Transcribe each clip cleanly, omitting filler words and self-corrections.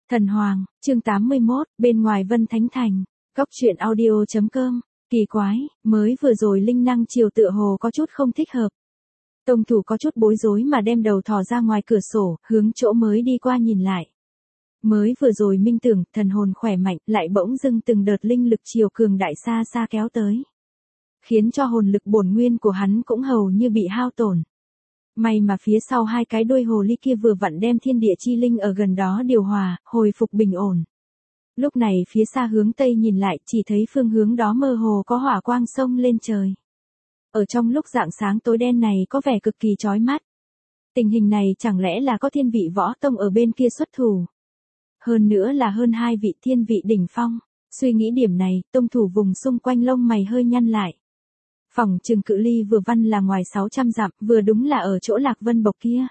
Thần Hoàng, chương 81, bên ngoài Vân Thánh Thành. Góc truyện audio.com. Kỳ quái, mới vừa rồi linh năng chiều tựa hồ có chút không thích hợp. Tông thủ có chút bối rối mà đem đầu thò ra ngoài cửa sổ, hướng chỗ mới đi qua nhìn lại. Mới vừa rồi minh tưởng, thần hồn khỏe mạnh, lại bỗng dưng từng đợt linh lực chiều cường đại xa xa kéo tới. Khiến cho hồn lực bổn nguyên của hắn cũng hầu như bị hao tổn. May mà phía sau hai cái đuôi hồ ly kia vừa vặn đem thiên địa chi linh ở gần đó điều hòa, hồi phục bình ổn. Lúc này phía xa hướng tây nhìn lại chỉ thấy phương hướng đó mơ hồ có hỏa quang sông lên trời. Ở trong lúc rạng sáng tối đen này có vẻ cực kỳ chói mắt. Tình hình này chẳng lẽ là có thiên vị võ tông ở bên kia xuất thủ. Hơn nữa là hơn hai vị thiên vị đỉnh phong. Suy nghĩ điểm này, tông thủ vùng xung quanh lông mày hơi nhăn lại. Phòng trường cự ly vừa văn là ngoài 600 dặm, vừa đúng là ở chỗ Lạc Vân Bộc kia.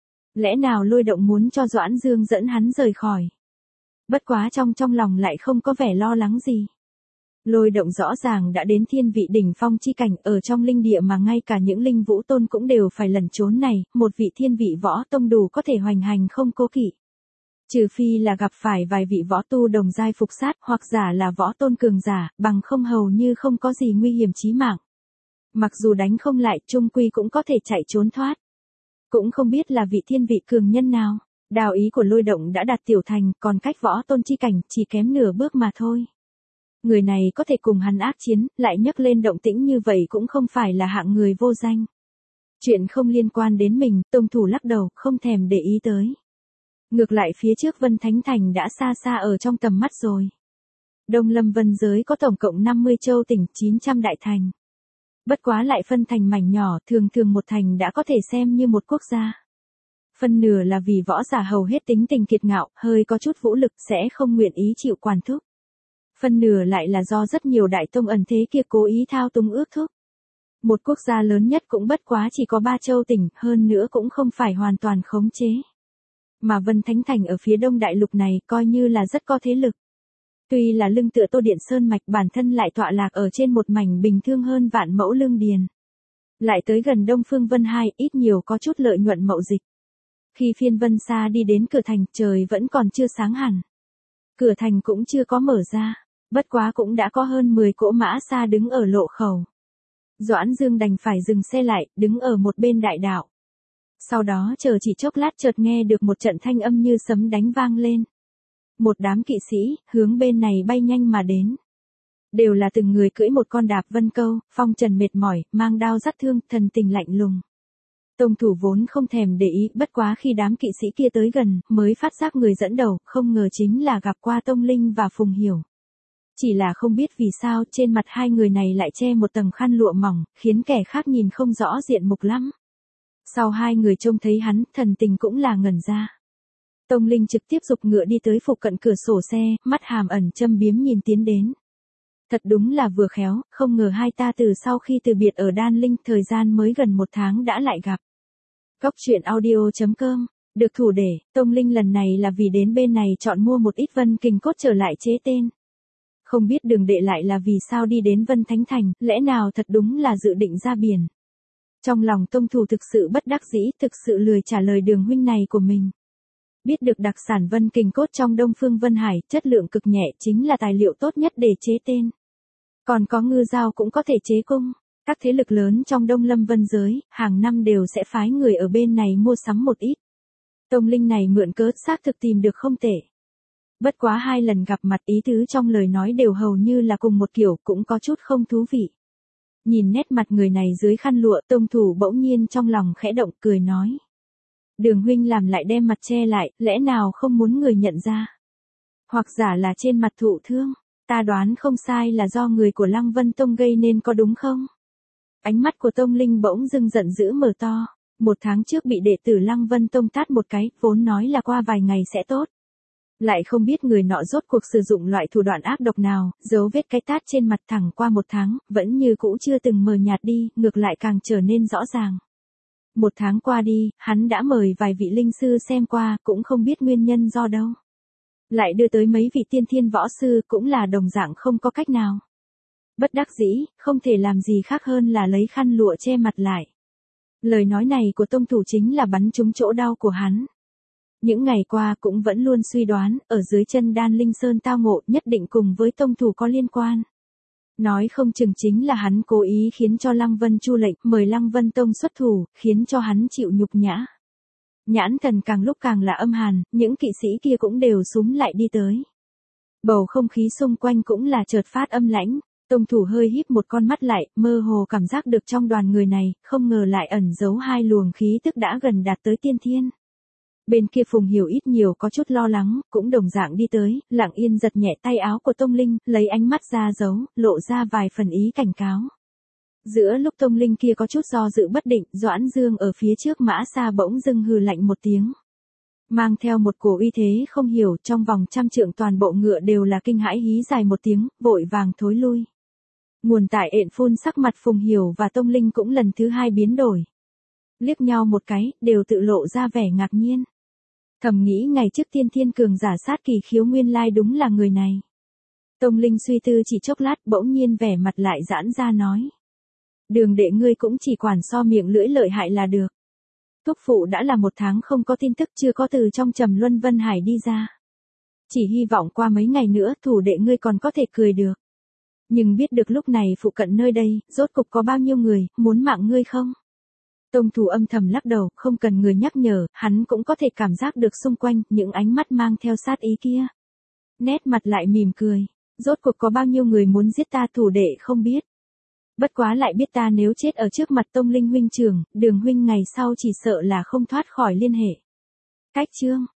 Lẽ nào Lôi Động muốn cho Doãn Dương dẫn hắn rời khỏi? Bất quá trong lòng lại không có vẻ lo lắng gì. Lôi Động rõ ràng đã đến thiên vị đỉnh phong chi cảnh ở trong linh địa mà ngay cả những linh vũ tôn cũng đều phải lẩn trốn này, một vị thiên vị võ tông đủ có thể hoành hành không cố kỵ. Trừ phi là gặp phải vài vị võ tu đồng giai phục sát hoặc giả là võ tôn cường giả, bằng không hầu như không có gì nguy hiểm chí mạng. Mặc dù đánh không lại, chung quy cũng có thể chạy trốn thoát. Cũng không biết là vị thiên vị cường nhân nào. Đào ý của Lôi Động đã đạt tiểu thành, còn cách võ tôn chi cảnh chỉ kém nửa bước mà thôi. Người này có thể cùng hắn ác chiến, lại nhấc lên động tĩnh như vậy cũng không phải là hạng người vô danh. Chuyện không liên quan đến mình, tông thủ lắc đầu, không thèm để ý tới. Ngược lại phía trước Vân Thánh Thành đã xa xa ở trong tầm mắt rồi. Đông Lâm Vân giới có tổng cộng 50 châu tỉnh, 900 đại thành. Bất quá lại phân thành mảnh nhỏ, thường một thành đã có thể xem như một quốc gia. Phân nửa là vì võ giả hầu hết tính tình kiệt ngạo, hơi có chút vũ lực sẽ không nguyện ý chịu quản thúc. Phân nửa lại là do rất nhiều đại tông ẩn thế kia cố ý thao túng ước thúc. Một quốc gia lớn nhất cũng bất quá chỉ có 3 châu tỉnh, hơn nữa cũng không phải hoàn toàn khống chế. Mà Vân Thánh Thành ở phía đông đại lục này coi như là rất có thế lực. Tuy là lưng tựa Tô Điện Sơn mạch bản thân lại tọa lạc ở trên một mảnh bình thương hơn vạn mẫu lương điền. Lại tới gần Đông Phương Vân Hai ít nhiều có chút lợi nhuận mậu dịch. Khi phiên Vân Sa đi đến cửa thành trời vẫn còn chưa sáng hẳn. Cửa thành cũng chưa có mở ra, bất quá cũng đã có hơn 10 cỗ mã xa đứng ở lộ khẩu. Doãn Dương đành phải dừng xe lại, đứng ở một bên đại đạo. Sau đó chờ chỉ chốc lát chợt nghe được một trận thanh âm như sấm đánh vang lên. Một đám kỵ sĩ, hướng bên này bay nhanh mà đến. Đều là từng người cưỡi một con đạp vân câu, phong trần mệt mỏi, mang đao dắt thương, thần tình lạnh lùng. Tông thủ vốn không thèm để ý, bất quá khi đám kỵ sĩ kia tới gần, mới phát giác người dẫn đầu, không ngờ chính là gặp qua Tông Linh và Phùng Hiểu. Chỉ là không biết vì sao trên mặt hai người này lại che một tầng khăn lụa mỏng, khiến kẻ khác nhìn không rõ diện mục lắm. Sau hai người trông thấy hắn, thần tình cũng là ngẩn ra. Tông Linh trực tiếp giục ngựa đi tới phụ cận cửa sổ xe, mắt hàm ẩn châm biếm nhìn tiến đến. Thật đúng là vừa khéo, không ngờ hai ta từ sau khi từ biệt ở Đan Linh thời gian mới gần 1 tháng đã lại gặp. Góc truyện audio.com, được thủ để, Tông Linh lần này là vì đến bên này chọn mua một ít vân kình cốt trở lại chế tên. Không biết đường đệ lại là vì sao đi đến Vân Thánh Thành, lẽ nào thật đúng là dự định ra biển. Trong lòng tông thủ thực sự bất đắc dĩ, thực sự lười trả lời Đường huynh này của mình. Biết được đặc sản vân kình cốt trong Đông Phương Vân Hải, chất lượng cực nhẹ chính là tài liệu tốt nhất để chế tên. Còn có ngư dao cũng có thể chế cung. Các thế lực lớn trong Đông Lâm Vân giới, hàng năm đều sẽ phái người ở bên này mua sắm một ít. Tông Linh này mượn cớ xác thực tìm được không tệ. Bất quá 2 lần gặp mặt ý tứ trong lời nói đều hầu như là cùng một kiểu, cũng có chút không thú vị. Nhìn nét mặt người này dưới khăn lụa, tông thủ bỗng nhiên trong lòng khẽ động, cười nói. Đường huynh làm lại đem mặt che lại, lẽ nào không muốn người nhận ra? Hoặc giả là trên mặt thụ thương, ta đoán không sai là do người của Lăng Vân Tông gây nên có đúng không? Ánh mắt của Tông Linh bỗng dưng giận dữ mở to. 1 tháng trước bị đệ tử Lăng Vân Tông tát một cái, vốn nói là qua vài ngày sẽ tốt. Lại không biết người nọ rốt cuộc sử dụng loại thủ đoạn ác độc nào, dấu vết cái tát trên mặt thẳng qua 1 tháng, vẫn như cũ chưa từng mờ nhạt đi, ngược lại càng trở nên rõ ràng. 1 tháng qua đi, hắn đã mời vài vị linh sư xem qua, cũng không biết nguyên nhân do đâu. Lại đưa tới mấy vị tiên thiên võ sư, cũng là đồng dạng không có cách nào. Bất đắc dĩ, không thể làm gì khác hơn là lấy khăn lụa che mặt lại. Lời nói này của tông thủ chính là bắn trúng chỗ đau của hắn. Những ngày qua cũng vẫn luôn suy đoán, ở dưới chân Đan Linh Sơn tao ngộ nhất định cùng với tông thủ có liên quan. Nói không chừng chính là hắn cố ý khiến cho Lăng Vân Chu lệnh mời Lăng Vân Tông xuất thủ, khiến cho hắn chịu nhục nhã. Nhãn thần càng lúc càng là âm hàn, những kỵ sĩ kia cũng đều xúm lại đi tới. Bầu không khí xung quanh cũng là chợt phát âm lãnh, tông thủ hơi híp một con mắt lại, mơ hồ cảm giác được trong đoàn người này, không ngờ lại ẩn giấu hai luồng khí tức đã gần đạt tới tiên thiên. Bên kia Phùng Hiểu ít nhiều có chút lo lắng, cũng đồng dạng đi tới, lặng yên giật nhẹ tay áo của Tông Linh, lấy ánh mắt ra giấu, lộ ra vài phần ý cảnh cáo. Giữa lúc Tông Linh kia có chút do dự bất định, Doãn Dương ở phía trước Mã Sa bỗng dưng hừ lạnh một tiếng. Mang theo một cổ uy thế không hiểu, trong vòng 100 trượng toàn bộ ngựa đều là kinh hãi hí dài một tiếng, vội vàng thối lui. Nguồn tại ện phun sắc mặt Phùng Hiểu và Tông Linh cũng lần thứ hai biến đổi. Liếc nhau một cái, đều tự lộ ra vẻ ngạc nhiên. Thầm nghĩ ngày trước tiên thiên cường giả sát kỳ khiếu nguyên lai đúng là người này. Tông Linh suy tư chỉ chốc lát bỗng nhiên vẻ mặt lại giãn ra nói. Đường đệ ngươi cũng chỉ quản so miệng lưỡi lợi hại là được. Thúc phụ đã là 1 tháng không có tin tức chưa có từ trong trầm luân Vân Hải đi ra. Chỉ hy vọng qua mấy ngày nữa thủ đệ ngươi còn có thể cười được. Nhưng biết được lúc này phụ cận nơi đây, rốt cục có bao nhiêu người, muốn mạng ngươi không? Tông thủ âm thầm lắc đầu, không cần người nhắc nhở, hắn cũng có thể cảm giác được xung quanh, những ánh mắt mang theo sát ý kia. Nét mặt lại mỉm cười, rốt cuộc có bao nhiêu người muốn giết ta thủ đệ không biết. Bất quá lại biết ta nếu chết ở trước mặt Tông Linh huynh trưởng, Đường huynh ngày sau chỉ sợ là không thoát khỏi liên hệ. Cách chương